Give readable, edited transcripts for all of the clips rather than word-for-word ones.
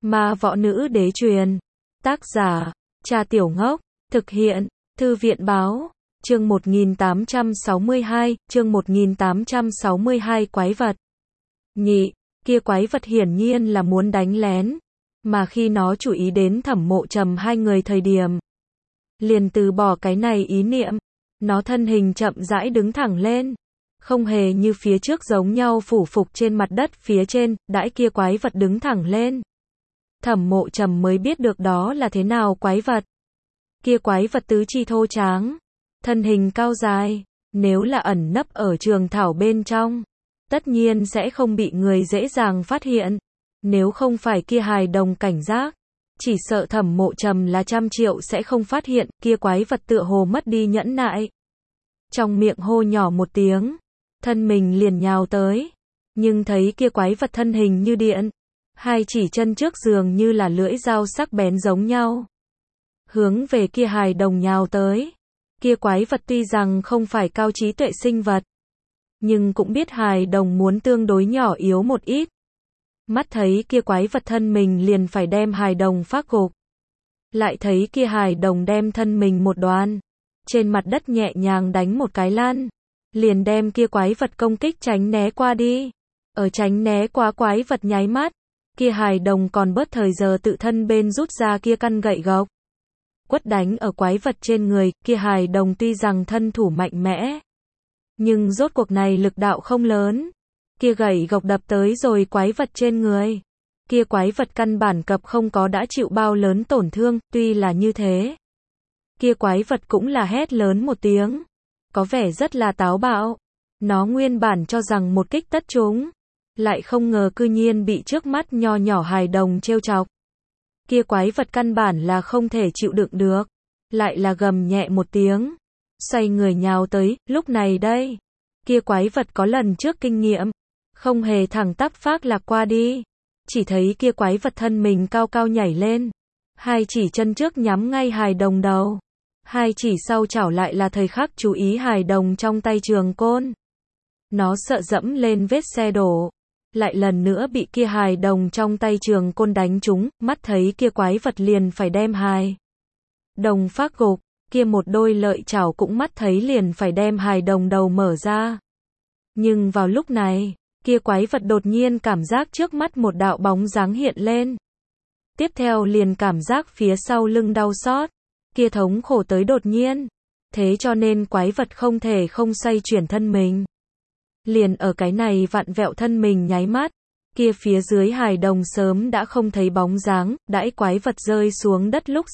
Ma võ nữ đế truyền. Tác giả, Cha Tiểu Ngốc. Thực hiện, Thư viện báo. Chương 1862, chương 1862 quái vật. Nhị, kia quái vật hiển nhiên là muốn đánh lén. Mà khi nó chú ý đến Thẩm Mộ Trầm hai người thời điểm, liền từ bỏ cái này ý niệm. Nó thân hình chậm rãi đứng thẳng lên. Không hề như phía trước giống nhau phủ phục trên mặt đất phía trên, đãi kia quái vật đứng thẳng lên. Thẩm Mộ Trầm mới biết được đó là thế nào quái vật. Kia quái vật tứ chi thô tráng, thân hình cao dài, nếu là ẩn nấp ở trường thảo bên trong, tất nhiên sẽ không bị người dễ dàng phát hiện. Nếu không phải kia hài đồng cảnh giác, chỉ sợ Thẩm Mộ Trầm là 100 triệu sẽ không phát hiện, kia quái vật tựa hồ mất đi nhẫn nại. Trong miệng hô nhỏ một tiếng, thân mình liền nhào tới, nhưng thấy kia quái vật thân hình như điện, hai chỉ chân trước dường như là lưỡi dao sắc bén giống nhau, hướng về kia hài đồng nhào tới. Kia quái vật tuy rằng không phải cao trí tuệ sinh vật, nhưng cũng biết hài đồng muốn tương đối nhỏ yếu một ít. Mắt thấy kia quái vật thân mình liền phải đem hài đồng phác gục. Lại thấy kia hài đồng đem thân mình một đoàn, trên mặt đất nhẹ nhàng đánh một cái lăn, liền đem kia quái vật công kích tránh né qua đi. Ở tránh né qua quái vật nháy mắt, kia hài đồng còn bớt thời giờ tự thân bên rút ra kia căn gậy gộc, quất đánh ở quái vật trên người. Kia hài đồng tuy rằng thân thủ mạnh mẽ, nhưng rốt cuộc này lực đạo không lớn. Kia gậy gộc đập tới rồi quái vật trên người, kia quái vật căn bản cập không có đã chịu bao lớn tổn thương. Tuy là như thế, kia quái vật cũng là hét lớn một tiếng, có vẻ rất là táo bạo. Nó nguyên bản cho rằng một kích tất trúng, lại không ngờ cư nhiên bị trước mắt nho nhỏ hài đồng trêu chọc. Kia quái vật căn bản là không thể chịu đựng được, lại là gầm nhẹ một tiếng, xoay người nhào tới. Lúc này đây, kia quái vật có lần trước kinh nghiệm, không hề thẳng tắp phác lạc qua đi. Chỉ thấy kia quái vật thân mình cao cao nhảy lên, hai chỉ chân trước nhắm ngay hài đồng đầu, hai chỉ sau chảo lại là thời khắc chú ý hài đồng trong tay trường côn. Nó sợ dẫm lên vết xe đổ, lại lần nữa bị kia hài đồng trong tay trường côn đánh trúng. Mắt thấy kia quái vật liền phải đem hài đồng phác gục, kia một đôi lợi chảo cũng mắt thấy liền phải đem hài đồng đầu mở ra. Nhưng vào lúc này, kia quái vật đột nhiên cảm giác trước mắt một đạo bóng dáng hiện lên. Tiếp theo liền cảm giác phía sau lưng đau xót, kia thống khổ tới đột nhiên. Thế cho nên quái vật không thể không xoay chuyển thân mình. Liền ở cái này vặn vẹo thân mình nháy mắt, kia phía dưới hài đồng sớm đã không thấy bóng dáng. Đãi quái vật rơi xuống đất lúc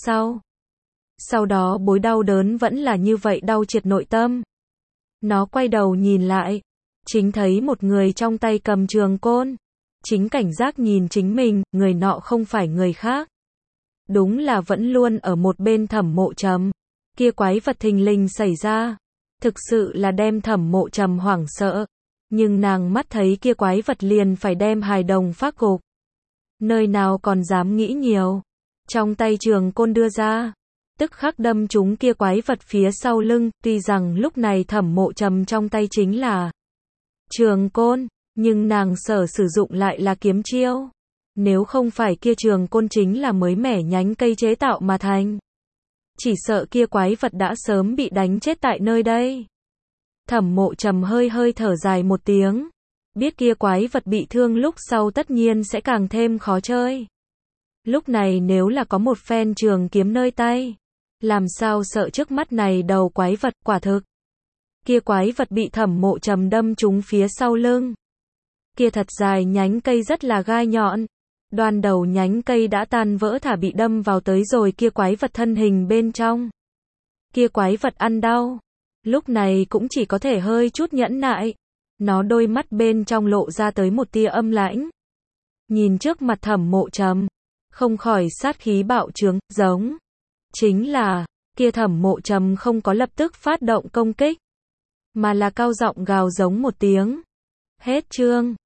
sau đó bối đau đớn vẫn là như vậy đau triệt nội tâm. Nó quay đầu nhìn lại, chính thấy một người trong tay cầm trường côn, chính cảnh giác nhìn chính mình. Người nọ không phải người khác, đúng là vẫn luôn ở một bên Thẩm Mộ Trầm. Kia quái vật thình lình xảy ra, thực sự là đem Thẩm Mộ Trầm hoảng sợ. Nhưng nàng mắt thấy kia quái vật liền phải đem hài đồng phác gục, nơi nào còn dám nghĩ nhiều, trong tay trường côn đưa ra, tức khắc đâm trúng kia quái vật phía sau lưng. Tuy rằng lúc này Thẩm Mộ Trầm trong tay chính là trường côn, nhưng nàng sở sử dụng lại là kiếm chiêu. Nếu không phải kia trường côn chính là mới mẻ nhánh cây chế tạo mà thành, chỉ sợ kia quái vật đã sớm bị đánh chết tại nơi đây. Thẩm Mộ Trầm hơi hơi thở dài một tiếng, biết kia quái vật bị thương lúc sau tất nhiên sẽ càng thêm khó chơi. Lúc này nếu là có một phen trường kiếm nơi tay, làm sao sợ trước mắt này đầu quái vật. Quả thực, kia quái vật bị Thẩm Mộ Trầm đâm trúng phía sau lưng. Kia thật dài nhánh cây rất là gai nhọn, đoan đầu nhánh cây đã tan vỡ thả bị đâm vào tới rồi kia quái vật thân hình bên trong. Kia quái vật ăn đau, lúc này cũng chỉ có thể hơi chút nhẫn nại. Nó đôi mắt bên trong lộ ra tới một tia âm lãnh, nhìn trước mặt Thẩm Mộ Trầm, không khỏi sát khí bạo trướng. Giống chính là, kia Thẩm Mộ Trầm không có lập tức phát động công kích, mà là cao giọng gào giống một tiếng. Hết chương.